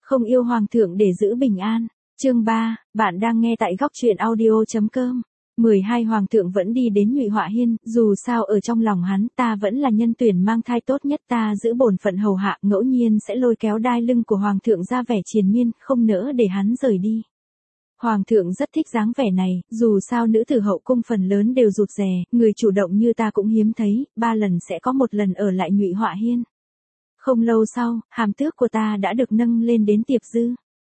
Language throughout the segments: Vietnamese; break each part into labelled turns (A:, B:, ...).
A: Không yêu hoàng thượng để giữ bình an. Chương 3, bạn đang nghe tại góc truyện audio.com. 12 Hoàng thượng vẫn đi đến Nhụy Họa Hiên, dù sao ở trong lòng hắn ta vẫn là nhân tuyển mang thai tốt nhất, ta giữ bổn phận hầu hạ, ngẫu nhiên sẽ lôi kéo đai lưng của hoàng thượng ra vẻ triền miên, không nỡ để hắn rời đi. Hoàng thượng rất thích dáng vẻ này, dù sao nữ tử hậu cung phần lớn đều rụt rè, người chủ động như ta cũng hiếm thấy, 3 lần sẽ có 1 lần ở lại Nhụy Họa Hiên. Không lâu sau, hàm tước của ta đã được nâng lên đến tiệp dư.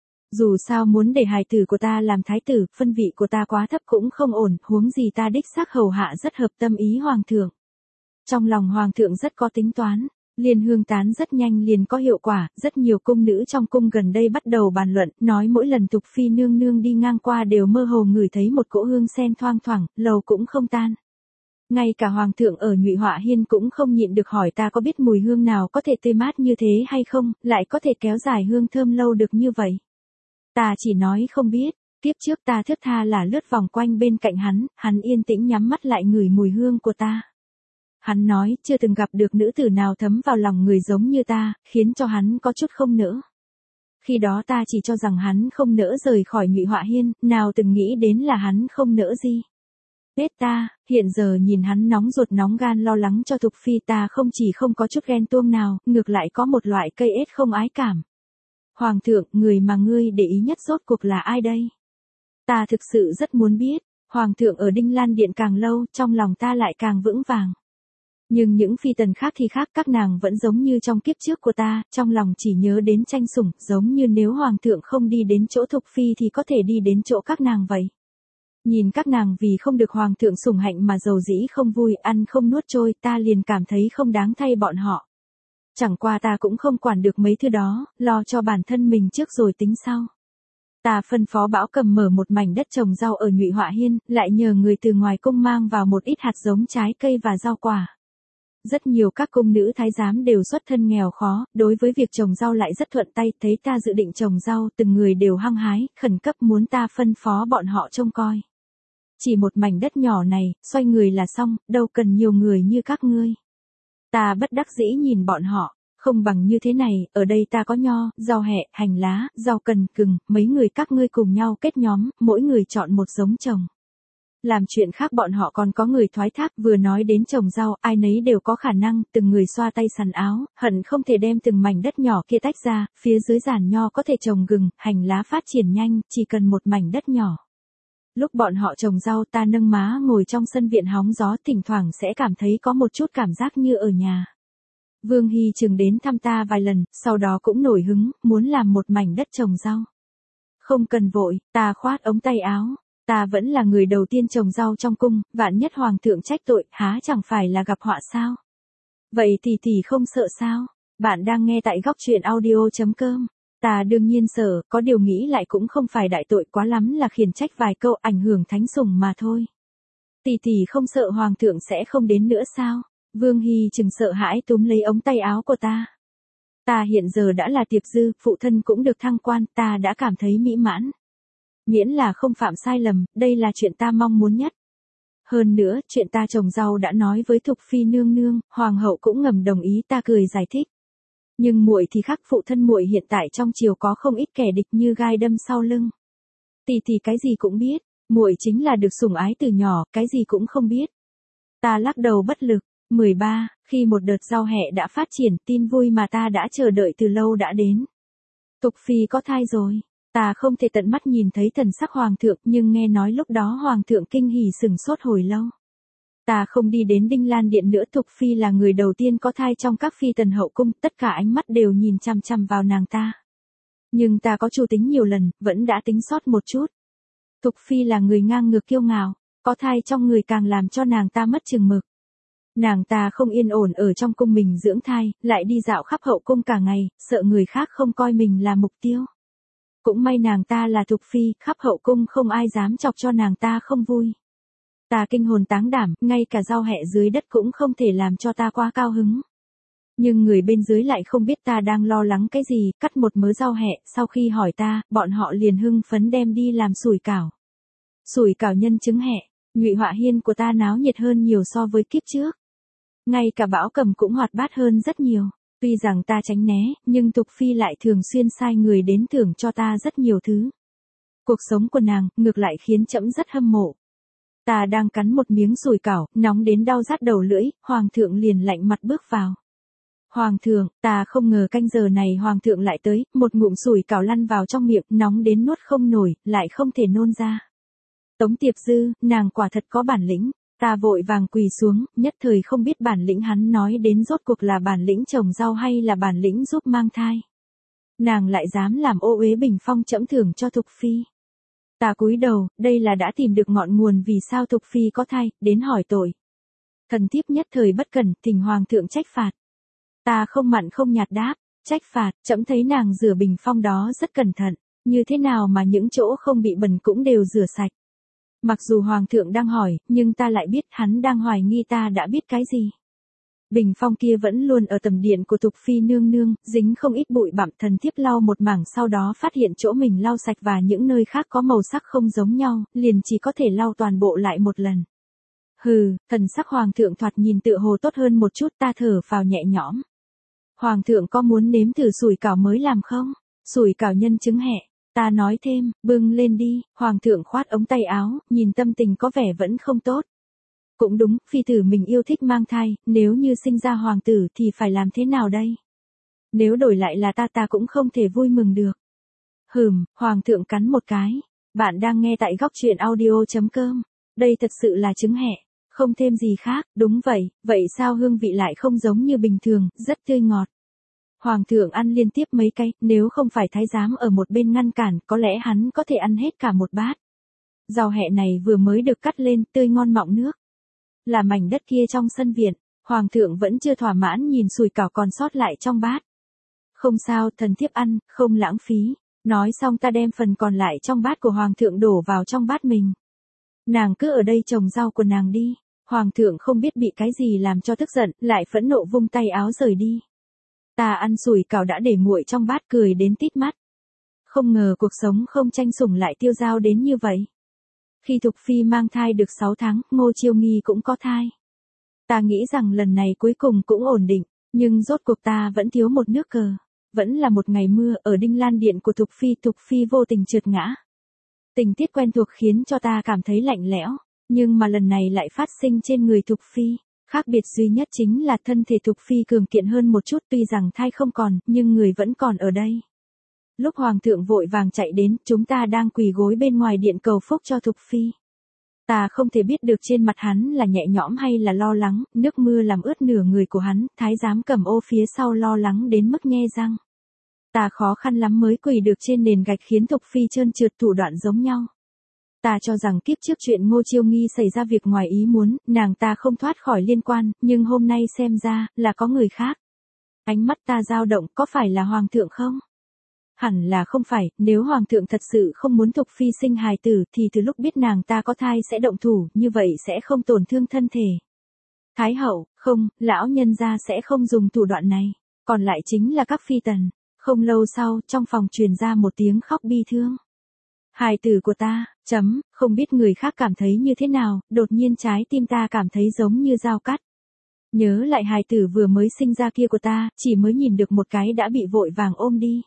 A: Dù sao muốn để hài tử của ta làm thái tử, phân vị của ta quá thấp cũng không ổn, huống gì ta đích xác hầu hạ rất hợp tâm ý hoàng thượng. Trong lòng hoàng thượng rất có tính toán, liên hương tán rất nhanh liền có hiệu quả, rất nhiều cung nữ trong cung gần đây bắt đầu bàn luận, nói mỗi lần Tục Phi nương nương đi ngang qua đều mơ hồ ngửi thấy một cỗ hương sen thoang thoảng, lầu cũng không tan. Ngay cả hoàng thượng ở Nhụy Họa Hiên cũng không nhịn được hỏi ta có biết mùi hương nào có thể tươi mát như thế hay không, lại có thể kéo dài hương thơm lâu được như vậy. Ta chỉ nói không biết, tiếp trước ta thướt tha là lướt vòng quanh bên cạnh hắn yên tĩnh nhắm mắt lại ngửi mùi hương của ta. Hắn nói chưa từng gặp được nữ tử nào thấm vào lòng người giống như ta, khiến cho hắn có chút không nỡ. Khi đó ta chỉ cho rằng hắn không nỡ rời khỏi Nhụy Họa Hiên, nào từng nghĩ đến là hắn không nỡ gì. Biết ta, hiện giờ nhìn hắn nóng ruột nóng gan lo lắng cho Tục Phi, ta không chỉ không có chút ghen tuông nào, ngược lại có một loại cây ết không ái cảm. Hoàng thượng, người mà ngươi để ý nhất rốt cuộc là ai đây? Ta thực sự rất muốn biết. Hoàng thượng ở Đinh Lan Điện càng lâu, trong lòng ta lại càng vững vàng. Nhưng những phi tần khác thì khác, các nàng vẫn giống như trong kiếp trước của ta, trong lòng chỉ nhớ đến tranh sủng, giống như nếu hoàng thượng không đi đến chỗ Thục Phi thì có thể đi đến chỗ các nàng vậy. Nhìn các nàng vì không được hoàng thượng sủng hạnh mà dầu dĩ không vui, ăn không nuốt trôi, ta liền cảm thấy không đáng thay bọn họ. Chẳng qua ta cũng không quản được mấy thứ đó, lo cho bản thân mình trước rồi tính sau. Ta phân phó Bảo Cầm mở một mảnh đất trồng rau ở Nhụy Họa Hiên, lại nhờ người từ ngoài cung mang vào một ít hạt giống trái cây và rau quả. Rất nhiều các cung nữ thái giám đều xuất thân nghèo khó, đối với việc trồng rau lại rất thuận tay, thấy ta dự định trồng rau, từng người đều hăng hái, khẩn cấp muốn ta phân phó bọn họ trông coi. Chỉ một mảnh đất nhỏ này, xoay người là xong, đâu cần nhiều người như các ngươi. Ta bất đắc dĩ nhìn bọn họ, không bằng như thế này, ở đây ta có nho, rau hẹ, hành lá, rau cần, gừng, mấy người các ngươi cùng nhau kết nhóm, mỗi người chọn một giống trồng. Làm chuyện khác bọn họ còn có người thoái thác, vừa nói đến trồng rau, ai nấy đều có khả năng, từng người xoa tay sắn áo, hận không thể đem từng mảnh đất nhỏ kia tách ra, phía dưới giàn nho có thể trồng gừng, hành lá phát triển nhanh, chỉ cần một mảnh đất nhỏ. Lúc bọn họ trồng rau ta nâng má ngồi trong sân viện hóng gió, thỉnh thoảng sẽ cảm thấy có một chút cảm giác như ở nhà. Vương Hy Trừng đến thăm ta vài lần, sau đó cũng nổi hứng, muốn làm một mảnh đất trồng rau. Không cần vội, ta khoát ống tay áo. Ta vẫn là người đầu tiên trồng rau trong cung, vạn nhất hoàng thượng trách tội, há chẳng phải là gặp họa sao? Vậy thì không sợ sao? Bạn đang nghe tại góc truyện audio.com. Ta đương nhiên sợ, có điều nghĩ lại cũng không phải đại tội, quá lắm là khiển trách vài câu ảnh hưởng thánh sủng mà thôi. Tỷ không sợ hoàng thượng sẽ không đến nữa sao? Vương Hy Trừng sợ hãi túm lấy ống tay áo của ta. Ta hiện giờ đã là tiệp dư, phụ thân cũng được thăng quan, ta đã cảm thấy mỹ mãn. Miễn là không phạm sai lầm, đây là chuyện ta mong muốn nhất. Hơn nữa, chuyện ta trồng rau đã nói với Thục Phi nương nương, hoàng hậu cũng ngầm đồng ý, ta cười giải thích. Nhưng muội thì khác, phụ thân muội hiện tại trong triều có không ít kẻ địch như gai đâm sau lưng. Tỷ cái gì cũng biết, muội chính là được sủng ái từ nhỏ, cái gì cũng không biết. Ta lắc đầu bất lực. 13, khi một đợt rau hẹ đã phát triển, tin vui mà ta đã chờ đợi từ lâu đã đến. Thục Phi có thai rồi. Ta không thể tận mắt nhìn thấy thần sắc hoàng thượng, nhưng nghe nói lúc đó hoàng thượng kinh hỉ sửng sốt hồi lâu. Ta không đi đến Đinh Lan Điện nữa, Thục Phi là người đầu tiên có thai trong các phi tần hậu cung, tất cả ánh mắt đều nhìn chằm chằm vào nàng ta. Nhưng ta có chủ tính nhiều lần, vẫn đã tính sót một chút. Thục Phi là người ngang ngược kiêu ngạo, có thai trong người càng làm cho nàng ta mất chừng mực. Nàng ta không yên ổn ở trong cung mình dưỡng thai, lại đi dạo khắp hậu cung cả ngày, sợ người khác không coi mình là mục tiêu. Cũng may nàng ta là Thục Phi, khắp hậu cung không ai dám chọc cho nàng ta không vui. Ta kinh hồn táng đảm, ngay cả rau hẹ dưới đất cũng không thể làm cho ta quá cao hứng. Nhưng người bên dưới lại không biết ta đang lo lắng cái gì, cắt một mớ rau hẹ, sau khi hỏi ta, bọn họ liền hưng phấn đem đi làm sủi cảo. Sủi cảo nhân trứng hẹ, Nhụy Họa Hiên của ta náo nhiệt hơn nhiều so với kiếp trước. Ngay cả Bảo Cầm cũng hoạt bát hơn rất nhiều. Tuy rằng ta tránh né, nhưng Thục Phi lại thường xuyên sai người đến thưởng cho ta rất nhiều thứ. Cuộc sống của nàng, ngược lại khiến trẫm rất hâm mộ. Ta đang cắn một miếng sủi cảo, nóng đến đau rát đầu lưỡi, hoàng thượng liền lạnh mặt bước vào. Hoàng thượng, ta không ngờ canh giờ này hoàng thượng lại tới, một ngụm sủi cảo lăn vào trong miệng, nóng đến nuốt không nổi, lại không thể nôn ra. Tống Tiệp Dư, nàng quả thật có bản lĩnh. Ta vội vàng quỳ xuống, nhất thời không biết bản lĩnh hắn nói đến rốt cuộc là bản lĩnh trồng rau hay là bản lĩnh giúp mang thai. Nàng lại dám làm ô uế bình phong trẫm thưởng cho Thục Phi. Ta cúi đầu, đây là đã tìm được ngọn nguồn vì sao Thục Phi có thai, đến hỏi tội. Thần thiếp nhất thời bất cẩn, thỉnh hoàng thượng trách phạt. Ta không mặn không nhạt đáp, trách phạt, trẫm thấy nàng rửa bình phong đó rất cẩn thận, như thế nào mà những chỗ không bị bẩn cũng đều rửa sạch. Mặc dù hoàng thượng đang hỏi, nhưng ta lại biết hắn đang hoài nghi ta đã biết cái gì. Bình phong kia vẫn luôn ở tầm điện của Thục Phi nương nương, dính không ít bụi bặm, thần thiếp lau một mảng sau đó phát hiện chỗ mình lau sạch và những nơi khác có màu sắc không giống nhau, liền chỉ có thể lau toàn bộ lại một lần. Hừ, thần sắc hoàng thượng thoạt nhìn tựa hồ tốt hơn một chút, ta thở phào nhẹ nhõm. Hoàng thượng có muốn nếm thử sủi cảo mới làm không? Sủi cảo nhân trứng hẹ. Ta nói thêm, bưng lên đi, hoàng thượng khoát ống tay áo, nhìn tâm tình có vẻ vẫn không tốt. Cũng đúng, phi tử mình yêu thích mang thai, nếu như sinh ra hoàng tử thì phải làm thế nào đây? Nếu đổi lại là ta cũng không thể vui mừng được. Hoàng thượng cắn một cái. Bạn đang nghe tại góc truyện audio.com. Đây thật sự là trứng hẹ, không thêm gì khác, đúng vậy sao hương vị lại không giống như bình thường, rất tươi ngọt. Hoàng thượng ăn liên tiếp mấy cái, nếu không phải thái giám ở một bên ngăn cản, có lẽ hắn có thể ăn hết cả một bát. Rau hẹ này vừa mới được cắt lên, tươi ngon mọng nước. Là mảnh đất kia trong sân viện, hoàng thượng vẫn chưa thỏa mãn nhìn sủi cảo còn sót lại trong bát. Không sao, thần thiếp ăn, không lãng phí. Nói xong ta đem phần còn lại trong bát của hoàng thượng đổ vào trong bát mình. Nàng cứ ở đây trồng rau của nàng đi. Hoàng thượng không biết bị cái gì làm cho tức giận, lại phẫn nộ vung tay áo rời đi. Ta ăn sủi cảo đã để nguội trong bát cười đến tít mắt. Không ngờ cuộc sống không tranh sủng lại tiêu dao đến như vậy. Khi Thục Phi mang thai được 6 tháng, Ngô Chiêu Nghi cũng có thai. Ta nghĩ rằng lần này cuối cùng cũng ổn định, nhưng rốt cuộc ta vẫn thiếu một nước cờ. Vẫn là một ngày mưa ở Đinh Lan Điện của Thục Phi vô tình trượt ngã. Tình tiết quen thuộc khiến cho ta cảm thấy lạnh lẽo, nhưng mà lần này lại phát sinh trên người Thục Phi. Khác biệt duy nhất chính là thân thể Thục Phi cường kiện hơn một chút, tuy rằng thai không còn, nhưng người vẫn còn ở đây. Lúc hoàng thượng vội vàng chạy đến, chúng ta đang quỳ gối bên ngoài điện cầu phúc cho Thục Phi. Ta không thể biết được trên mặt hắn là nhẹ nhõm hay là lo lắng, nước mưa làm ướt nửa người của hắn, thái giám cầm ô phía sau lo lắng đến mức nhe răng. Ta khó khăn lắm mới quỳ được trên nền gạch khiến Thục Phi trơn trượt, thủ đoạn giống nhau. Ta cho rằng kiếp trước chuyện Ngô Chiêu Nghi xảy ra việc ngoài ý muốn, nàng ta không thoát khỏi liên quan, nhưng hôm nay xem ra, là có người khác. Ánh mắt ta dao động, có phải là hoàng thượng không? Hẳn là không phải, nếu hoàng thượng thật sự không muốn Thục Phi sinh hài tử thì từ lúc biết nàng ta có thai sẽ động thủ, như vậy sẽ không tổn thương thân thể. Thái hậu, không, lão nhân gia sẽ không dùng thủ đoạn này, còn lại chính là các phi tần. Không lâu sau, trong phòng truyền ra một tiếng khóc bi thương. Hài tử của ta, không biết người khác cảm thấy như thế nào, đột nhiên trái tim ta cảm thấy giống như dao cắt. Nhớ lại hài tử vừa mới sinh ra kia của ta, chỉ mới nhìn được một cái đã bị vội vàng ôm đi.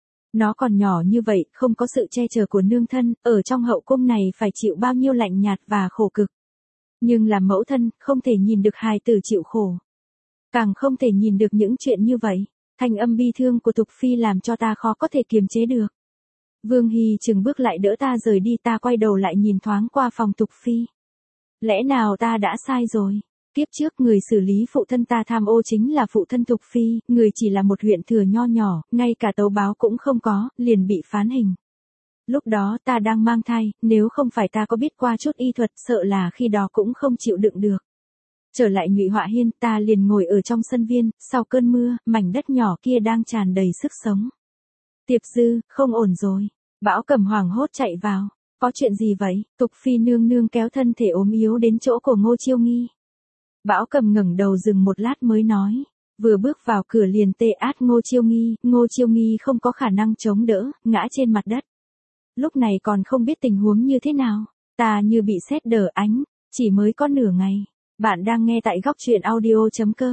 A: Nó còn nhỏ như vậy, không có sự che chở của nương thân, ở trong hậu cung này phải chịu bao nhiêu lạnh nhạt và khổ cực. Nhưng làm mẫu thân, không thể nhìn được hài tử chịu khổ. Càng không thể nhìn được những chuyện như vậy. Thanh âm bi thương của Thục Phi làm cho ta khó có thể kiềm chế được. Vương Hy chừng bước lại đỡ ta rời đi, ta quay đầu lại nhìn thoáng qua phòng Thục Phi. Lẽ nào ta đã sai rồi? Kiếp trước người xử lý phụ thân ta tham ô chính là phụ thân Thục Phi, người chỉ là một huyện thừa nho nhỏ, ngay cả tấu báo cũng không có, liền bị phán hình. Lúc đó ta đang mang thai, nếu không phải ta có biết qua chút y thuật, sợ là khi đó cũng không chịu đựng được. Trở lại Nhụy Họa Hiên, ta liền ngồi ở trong sân viên, sau cơn mưa, mảnh đất nhỏ kia đang tràn đầy sức sống. Tiệp Dư, không ổn rồi. Bão Cầm hoảng hốt chạy vào. Có chuyện gì vậy? Thục Phi nương nương kéo thân thể ốm yếu đến chỗ của Ngô Chiêu Nghi. Bão Cầm ngẩng đầu dừng một lát mới nói. Vừa bước vào cửa liền tê át Ngô Chiêu Nghi không có khả năng chống đỡ, ngã trên mặt đất. Lúc này còn không biết tình huống như thế nào. Ta như bị sét đờ ánh, chỉ mới có nửa ngày. Bạn đang nghe tại góc truyện audio.com.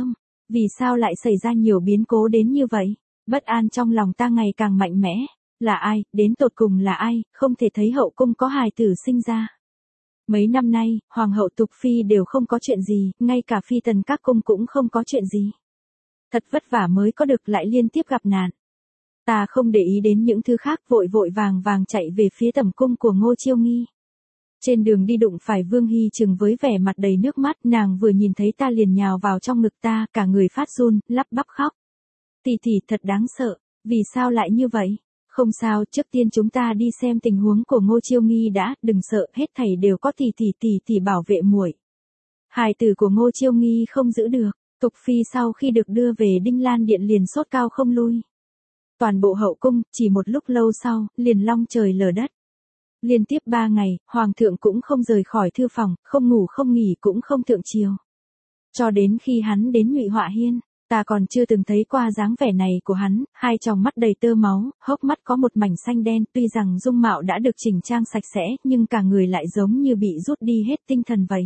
A: Vì sao lại xảy ra nhiều biến cố đến như vậy? Bất an trong lòng ta ngày càng mạnh mẽ. Là ai, đến tột cùng là ai, không thể thấy hậu cung có hài tử sinh ra. Mấy năm nay, hoàng hậu Tục Phi đều không có chuyện gì, ngay cả phi tần các cung cũng không có chuyện gì. Thật vất vả mới có được lại liên tiếp gặp nạn. Ta không để ý đến những thứ khác, vội vội vàng vàng chạy về phía tẩm cung của Ngô Chiêu Nghi. Trên đường đi đụng phải Vương Hy Trừng với vẻ mặt đầy nước mắt, nàng vừa nhìn thấy ta liền nhào vào trong ngực ta, cả người phát run, lắp bắp khóc. Tỷ tỷ thật đáng sợ, vì sao lại như vậy? Không sao, trước tiên chúng ta đi xem tình huống của Ngô Chiêu Nghi đã, đừng sợ, hết thảy đều có tỷ bảo vệ muội. Hài tử của Ngô Chiêu Nghi không giữ được, Tục Phi sau khi được đưa về Đinh Lan Điện liền sốt cao không lui. Toàn bộ hậu cung, chỉ một lúc lâu sau, liền long trời lở đất. Liên tiếp 3 ngày, Hoàng thượng cũng không rời khỏi thư phòng, không ngủ không nghỉ cũng không thượng triều. Cho đến khi hắn đến Nhụy Họa Hiên, ta còn chưa từng thấy qua dáng vẻ này của hắn, hai tròng mắt đầy tơ máu, hốc mắt có một mảnh xanh đen, tuy rằng dung mạo đã được chỉnh trang sạch sẽ, nhưng cả người lại giống như bị rút đi hết tinh thần vậy.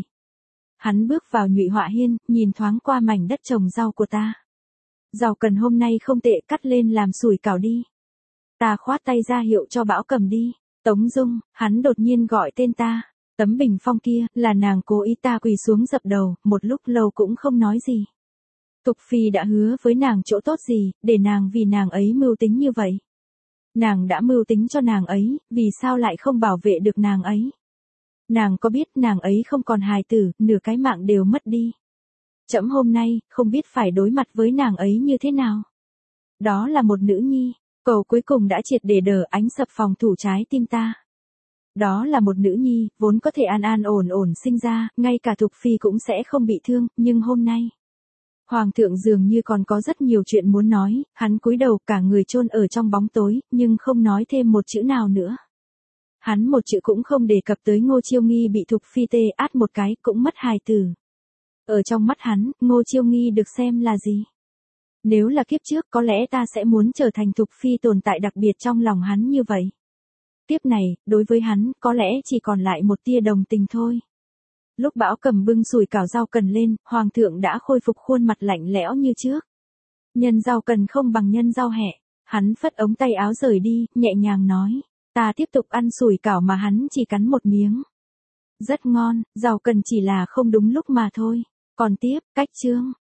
A: Hắn bước vào Nhụy Họa Hiên, nhìn thoáng qua mảnh đất trồng rau của ta. Rau cần hôm nay không tệ, cắt lên làm sủi cảo đi. Ta khoát tay ra hiệu cho Bảo cầm đi. Tống Dung, hắn đột nhiên gọi tên ta. Tấm bình phong kia, là nàng cố ý. Ta quỳ xuống dập đầu, một lúc lâu cũng không nói gì. Tục Phi đã hứa với nàng chỗ tốt gì, để nàng vì nàng ấy mưu tính như vậy. Nàng đã mưu tính cho nàng ấy, vì sao lại không bảo vệ được nàng ấy? Nàng có biết nàng ấy không còn hài tử, nửa cái mạng đều mất đi. Trẫm hôm nay, không biết phải đối mặt với nàng ấy như thế nào. Đó là một nữ nhi, cầu cuối cùng đã triệt để đờ ánh sập phòng thủ trái tim ta. Đó là một nữ nhi, vốn có thể an an ổn ổn sinh ra, ngay cả Tục Phi cũng sẽ không bị thương, nhưng hôm nay. Hoàng thượng dường như còn có rất nhiều chuyện muốn nói, hắn cúi đầu cả người chôn ở trong bóng tối, nhưng không nói thêm một chữ nào nữa. Hắn một chữ cũng không đề cập tới Ngô Chiêu Nghi bị Tục Phi tê át một cái, cũng mất hài tử. Ở trong mắt hắn, Ngô Chiêu Nghi được xem là gì? Nếu là kiếp trước có lẽ ta sẽ muốn trở thành Tục Phi tồn tại đặc biệt trong lòng hắn như vậy. Tiếp này, đối với hắn, có lẽ chỉ còn lại một tia đồng tình thôi. Lúc Bảo cầm bưng sủi cảo rau cần lên, Hoàng thượng đã khôi phục khuôn mặt lạnh lẽo như trước. Nhân rau cần không bằng nhân rau hẹ. Hắn phất ống tay áo rời đi, nhẹ nhàng nói. Ta tiếp tục ăn sủi cảo mà hắn chỉ cắn một miếng. Rất ngon, rau cần chỉ là không đúng lúc mà thôi. Còn tiếp, cách chương.